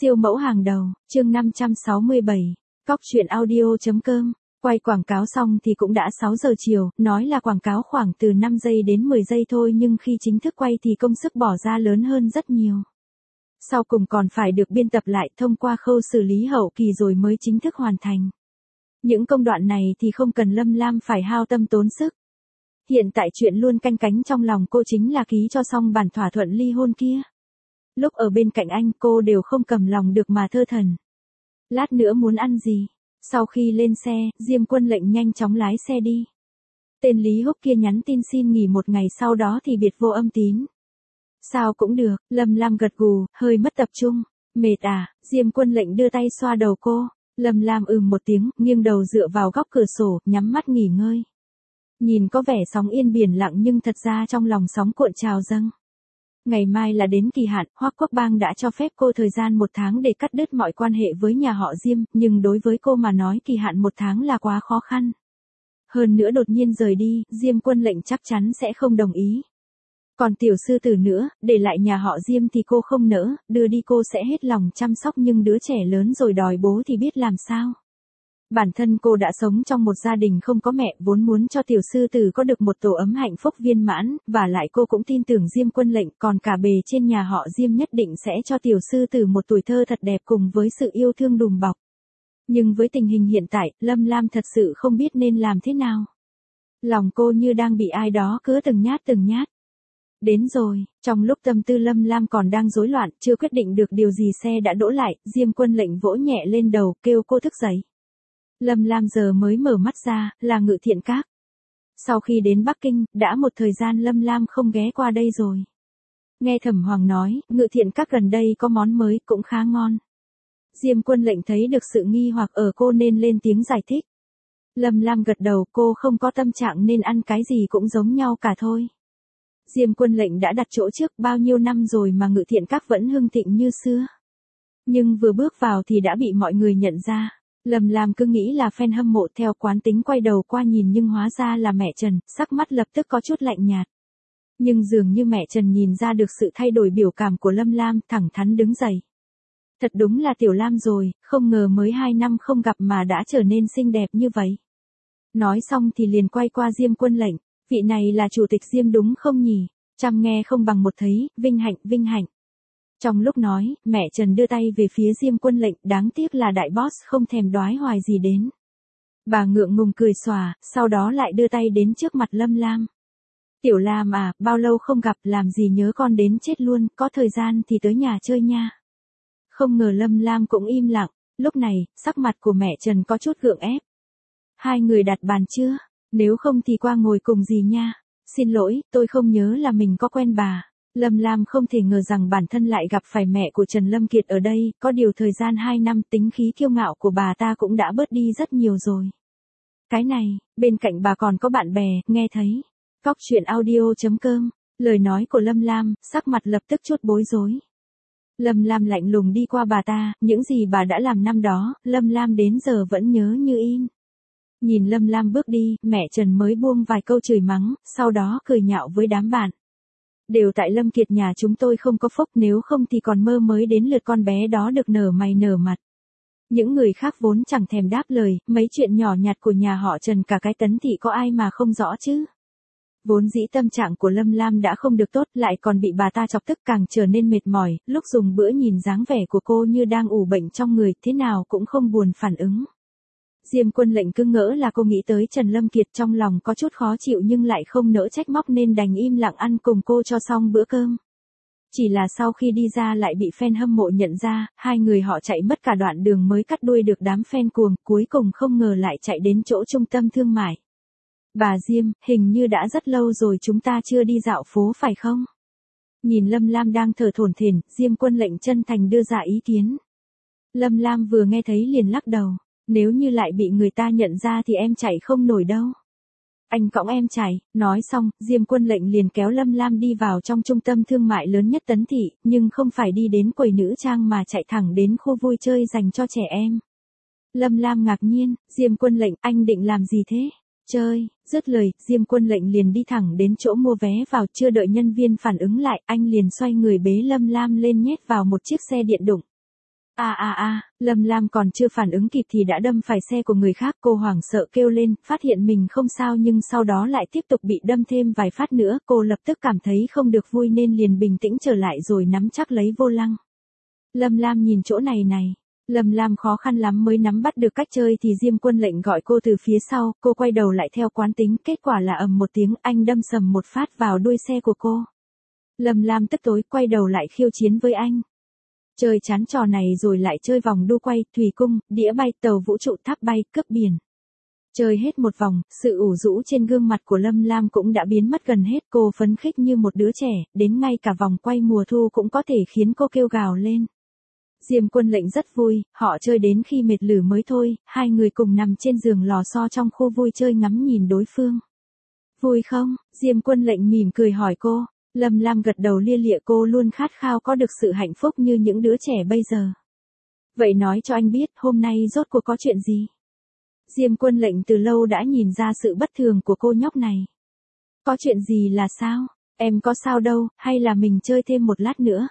Siêu mẫu hàng đầu, chương 567, cóc truyện audio.com. Quay quảng cáo xong thì cũng đã 6 giờ chiều, nói là quảng cáo khoảng từ 5 giây đến 10 giây thôi nhưng khi chính thức quay thì công sức bỏ ra lớn hơn rất nhiều. Sau cùng còn phải được biên tập lại thông qua khâu xử lý hậu kỳ rồi mới chính thức hoàn thành. Những công đoạn này thì không cần Lâm Lam phải hao tâm tốn sức. Hiện tại chuyện luôn canh cánh trong lòng cô chính là ký cho xong bản thỏa thuận ly hôn kia. Lúc ở bên cạnh anh cô đều không cầm lòng được mà thơ thẩn. Lát nữa muốn ăn gì? Sau khi lên xe, Diêm Quân lệnh nhanh chóng lái xe đi. Tên Lý Húc kia nhắn tin xin nghỉ một ngày sau đó thì biệt vô âm tín. Sao cũng được, Lâm Lam gật gù, hơi mất tập trung. Mệt à? Diêm Quân lệnh đưa tay xoa đầu cô. Lâm Lam một tiếng, nghiêng đầu dựa vào góc cửa sổ, nhắm mắt nghỉ ngơi. Nhìn có vẻ sóng yên biển lặng nhưng thật ra trong lòng sóng cuộn trào dâng. Ngày mai là đến kỳ hạn, Hoắc Quốc Bang đã cho phép cô thời gian 1 tháng để cắt đứt mọi quan hệ với nhà họ Diêm, nhưng đối với cô mà nói kỳ hạn 1 tháng là quá khó khăn. Hơn nữa đột nhiên rời đi, Diêm Quân lệnh chắc chắn sẽ không đồng ý. Còn tiểu sư tử nữa, để lại nhà họ Diêm thì cô không nỡ, đưa đi cô sẽ hết lòng chăm sóc nhưng đứa trẻ lớn rồi đòi bố thì biết làm sao. Bản thân cô đã sống trong một gia đình không có mẹ, vốn muốn cho tiểu sư tử có được một tổ ấm hạnh phúc viên mãn, và lại cô cũng tin tưởng Diêm Quân lệnh, còn cả bề trên nhà họ Diêm nhất định sẽ cho tiểu sư tử một tuổi thơ thật đẹp cùng với sự yêu thương đùm bọc. Nhưng với tình hình hiện tại, Lâm Lam thật sự không biết nên làm thế nào. Lòng cô như đang bị ai đó cứa từng nhát. Đến rồi, trong lúc tâm tư Lâm Lam còn đang rối loạn, chưa quyết định được điều gì xe đã đỗ lại, Diêm Quân lệnh vỗ nhẹ lên đầu, kêu cô thức dậy. Lâm Lam giờ mới mở mắt ra, là Ngự Thiện Các. Sau khi đến Bắc Kinh, đã một thời gian Lâm Lam không ghé qua đây rồi. Nghe Thẩm Hoàng nói, Ngự Thiện Các gần đây có món mới, cũng khá ngon. Diêm Quân lệnh thấy được sự nghi hoặc ở cô nên lên tiếng giải thích. Lâm Lam gật đầu, cô không có tâm trạng nên ăn cái gì cũng giống nhau cả thôi. Diêm Quân lệnh đã đặt chỗ trước bao nhiêu năm rồi mà Ngự Thiện Các vẫn hưng thịnh như xưa. Nhưng vừa bước vào thì đã bị mọi người nhận ra. Lâm Lam cứ nghĩ là fan hâm mộ, theo quán tính quay đầu qua nhìn nhưng hóa ra là mẹ Trần, sắc mắt lập tức có chút lạnh nhạt. Nhưng dường như mẹ Trần nhìn ra được sự thay đổi biểu cảm của Lâm Lam, thẳng thắn đứng dậy. Thật đúng là Tiểu Lam rồi, không ngờ mới 2 năm không gặp mà đã trở nên xinh đẹp như vậy. Nói xong thì liền quay qua Diêm Quân lệnh, vị này là chủ tịch Diêm đúng không nhỉ? Trăm nghe không bằng một thấy, vinh hạnh. Trong lúc nói, mẹ Trần đưa tay về phía Diêm Quân lệnh, đáng tiếc là đại boss không thèm đoái hoài gì đến. Bà ngượng ngùng cười xòa, sau đó lại đưa tay đến trước mặt Lâm Lam. Tiểu Lam à, bao lâu không gặp, làm gì nhớ con đến chết luôn, có thời gian thì tới nhà chơi nha. Không ngờ Lâm Lam cũng im lặng, lúc này, sắc mặt của mẹ Trần có chút gượng ép. Hai người đặt bàn chưa? Nếu không thì qua ngồi cùng dì nha. Xin lỗi, tôi không nhớ là mình có quen bà. Lâm Lam không thể ngờ rằng bản thân lại gặp phải mẹ của Trần Lâm Kiệt ở đây, có điều thời gian 2 năm tính khí kiêu ngạo của bà ta cũng đã bớt đi rất nhiều rồi. Cái này, bên cạnh bà còn có bạn bè, nghe thấy. Cóc truyện audio.com, lời nói của Lâm Lam, sắc mặt lập tức chút bối rối. Lâm Lam lạnh lùng đi qua bà ta, những gì bà đã làm năm đó, Lâm Lam đến giờ vẫn nhớ như in. Nhìn Lâm Lam bước đi, mẹ Trần mới buông vài câu chửi mắng, sau đó cười nhạo với đám bạn. Đều tại Lâm Kiệt nhà chúng tôi không có phúc, nếu không thì còn mơ mới đến lượt con bé đó được nở mày nở mặt. Những người khác vốn chẳng thèm đáp lời, mấy chuyện nhỏ nhặt của nhà họ Trần cả cái Tấn Thị có ai mà không rõ chứ. Vốn dĩ tâm trạng của Lâm Lam đã không được tốt, lại còn bị bà ta chọc tức càng trở nên mệt mỏi, lúc dùng bữa nhìn dáng vẻ của cô như đang ủ bệnh trong người, thế nào cũng không buồn phản ứng. Diêm Quân lệnh cứ ngỡ là cô nghĩ tới Trần Lâm Kiệt, trong lòng có chút khó chịu nhưng lại không nỡ trách móc nên đành im lặng ăn cùng cô cho xong bữa cơm. Chỉ là sau khi đi ra lại bị fan hâm mộ nhận ra, hai người họ chạy mất cả đoạn đường mới cắt đuôi được đám fan cuồng, cuối cùng không ngờ lại chạy đến chỗ trung tâm thương mại. Bà Diêm, hình như đã rất lâu rồi chúng ta chưa đi dạo phố phải không? Nhìn Lâm Lam đang thở thổn thển, Diêm Quân lệnh chân thành đưa ra ý kiến. Lâm Lam vừa nghe thấy liền lắc đầu. Nếu như lại bị người ta nhận ra thì em chạy không nổi đâu. Anh cõng em chạy, nói xong, Diêm Quân lệnh liền kéo Lâm Lam đi vào trong trung tâm thương mại lớn nhất Tấn Thị, nhưng không phải đi đến quầy nữ trang mà chạy thẳng đến khu vui chơi dành cho trẻ em. Lâm Lam ngạc nhiên, Diêm Quân lệnh, anh định làm gì thế? Chơi, dứt lời, Diêm Quân lệnh liền đi thẳng đến chỗ mua vé vào, chưa đợi nhân viên phản ứng lại, anh liền xoay người bế Lâm Lam lên nhét vào một chiếc xe điện đụng. Lâm Lam còn chưa phản ứng kịp thì đã đâm phải xe của người khác, cô hoảng sợ kêu lên, phát hiện mình không sao nhưng sau đó lại tiếp tục bị đâm thêm vài phát nữa, cô lập tức cảm thấy không được vui nên liền bình tĩnh trở lại rồi nắm chắc lấy vô lăng. Lâm Lam nhìn chỗ này này. Lâm Lam khó khăn lắm mới nắm bắt được cách chơi thì Diêm Quân Lệnh gọi cô từ phía sau, cô quay đầu lại theo quán tính, kết quả là ầm một tiếng, anh đâm sầm một phát vào đuôi xe của cô. Lâm Lam tức tối quay đầu lại khiêu chiến với anh. Chơi chán trò này rồi lại chơi vòng đu quay, thủy cung, đĩa bay, tàu vũ trụ, tháp bay, cướp biển. Chơi hết một vòng, sự ủ rũ trên gương mặt của Lâm Lam cũng đã biến mất gần hết, cô phấn khích như một đứa trẻ, đến ngay cả vòng quay mùa thu cũng có thể khiến cô kêu gào lên. Diêm Quân Lệnh rất vui, họ chơi đến khi mệt lử mới thôi, hai người cùng nằm trên giường lò xo trong khu vui chơi ngắm nhìn đối phương. Vui không? Diêm Quân Lệnh mỉm cười hỏi cô. Lâm Lam gật đầu lia lịa, cô luôn khát khao có được sự hạnh phúc như những đứa trẻ bây giờ. Vậy nói cho anh biết, hôm nay rốt cuộc có chuyện gì? Diêm Quân Lệnh từ lâu đã nhìn ra sự bất thường của cô nhóc này. Có chuyện gì là sao? Em có sao đâu, hay là mình chơi thêm một lát nữa?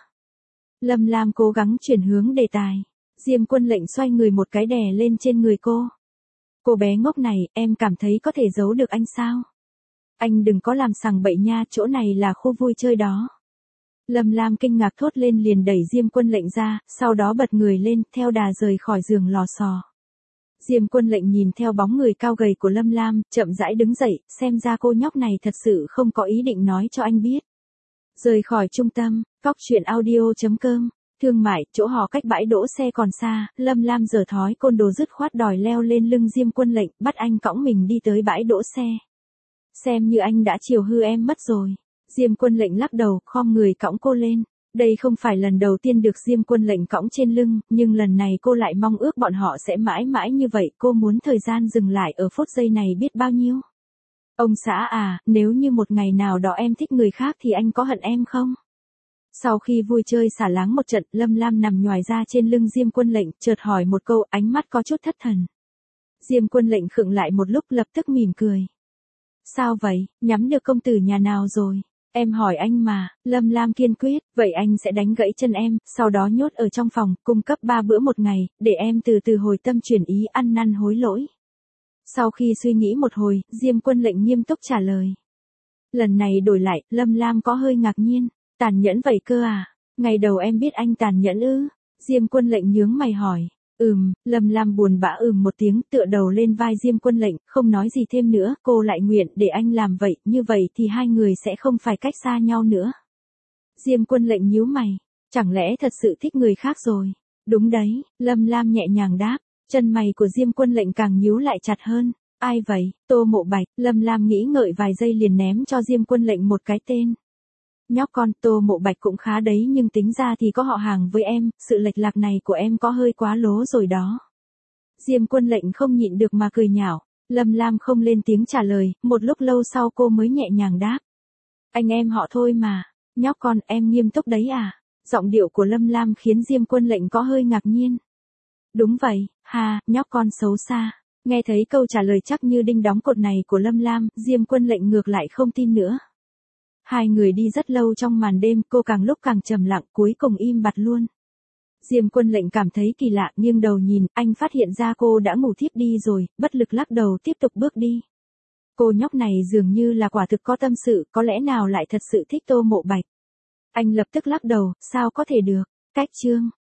Lâm Lam cố gắng chuyển hướng đề tài. Diêm Quân Lệnh xoay người một cái đè lên trên người cô. Cô bé ngốc này, em cảm thấy có thể giấu được anh sao? Anh đừng có làm sằng bậy nha, chỗ này là khu vui chơi đó. Lâm Lam kinh ngạc thốt lên liền đẩy Diêm Quân Lệnh ra, sau đó bật người lên, theo đà rời khỏi giường lò xò. Diêm Quân Lệnh nhìn theo bóng người cao gầy của Lâm Lam, chậm rãi đứng dậy, xem ra cô nhóc này thật sự không có ý định nói cho anh biết. Rời khỏi trung tâm, coctruyện.audio.com, thương mại, chỗ họ cách bãi đỗ xe còn xa, Lâm Lam giở thói côn đồ dứt khoát đòi leo lên lưng Diêm Quân Lệnh, bắt anh cõng mình đi tới bãi đỗ xe. Xem như anh đã chiều hư em mất rồi. Diêm Quân Lệnh lắc đầu, khom người cõng cô lên. Đây không phải lần đầu tiên được Diêm Quân Lệnh cõng trên lưng, nhưng lần này cô lại mong ước bọn họ sẽ mãi mãi như vậy, cô muốn thời gian dừng lại ở phút giây này biết bao nhiêu. Ông xã à, nếu như một ngày nào đó em thích người khác thì anh có hận em không? Sau khi vui chơi xả láng một trận, Lâm Lam nằm nhoài ra trên lưng Diêm Quân Lệnh, chợt hỏi một câu, ánh mắt có chút thất thần. Diêm Quân Lệnh khựng lại một lúc lập tức mỉm cười. Sao vậy, nhắm được công tử nhà nào rồi? Em hỏi anh mà, Lâm Lam kiên quyết, vậy anh sẽ đánh gãy chân em, sau đó nhốt ở trong phòng, cung cấp 3 bữa một ngày, để em từ từ hồi tâm chuyển ý ăn năn hối lỗi. Sau khi suy nghĩ một hồi, Diêm Quân Lệnh nghiêm túc trả lời. Lần này đổi lại, Lâm Lam có hơi ngạc nhiên, tàn nhẫn vậy cơ à? Ngày đầu em biết anh tàn nhẫn ư? Diêm Quân Lệnh nhướng mày hỏi. Lâm Lam buồn bã một tiếng, tựa đầu lên vai Diêm Quân Lệnh, không nói gì thêm nữa, cô lại nguyện để anh làm vậy, như vậy thì hai người sẽ không phải cách xa nhau nữa. Diêm Quân Lệnh nhíu mày, chẳng lẽ thật sự thích người khác rồi? Đúng đấy, Lâm Lam nhẹ nhàng đáp, chân mày của Diêm Quân Lệnh càng nhíu lại chặt hơn. Ai vậy? Tô Mộ Bạch. Lâm Lam nghĩ ngợi vài giây liền ném cho Diêm Quân Lệnh một cái tên. Nhóc con, Tô Mộ Bạch cũng khá đấy nhưng tính ra thì có họ hàng với em, sự lệch lạc này của em có hơi quá lố rồi đó. Diêm Quân Lệnh không nhịn được mà cười nhạo. Lâm Lam không lên tiếng trả lời, một lúc lâu sau cô mới nhẹ nhàng đáp. Anh em họ thôi mà. Nhóc con, em nghiêm túc đấy à? Giọng điệu của Lâm Lam khiến Diêm Quân Lệnh có hơi ngạc nhiên. Đúng vậy, nhóc con xấu xa. Nghe thấy câu trả lời chắc như đinh đóng cột này của Lâm Lam, Diêm Quân Lệnh ngược lại không tin nữa. Hai người đi rất lâu trong màn đêm, cô càng lúc càng trầm lặng, cuối cùng im bặt luôn. Diêm Quân Lệnh cảm thấy kỳ lạ, nghiêng đầu nhìn, anh phát hiện ra cô đã ngủ thiếp đi rồi, bất lực lắc đầu tiếp tục bước đi. Cô nhóc này dường như là quả thực có tâm sự, có lẽ nào lại thật sự thích Tô Mộ Bạch. Anh lập tức lắc đầu, sao có thể được. Cách chương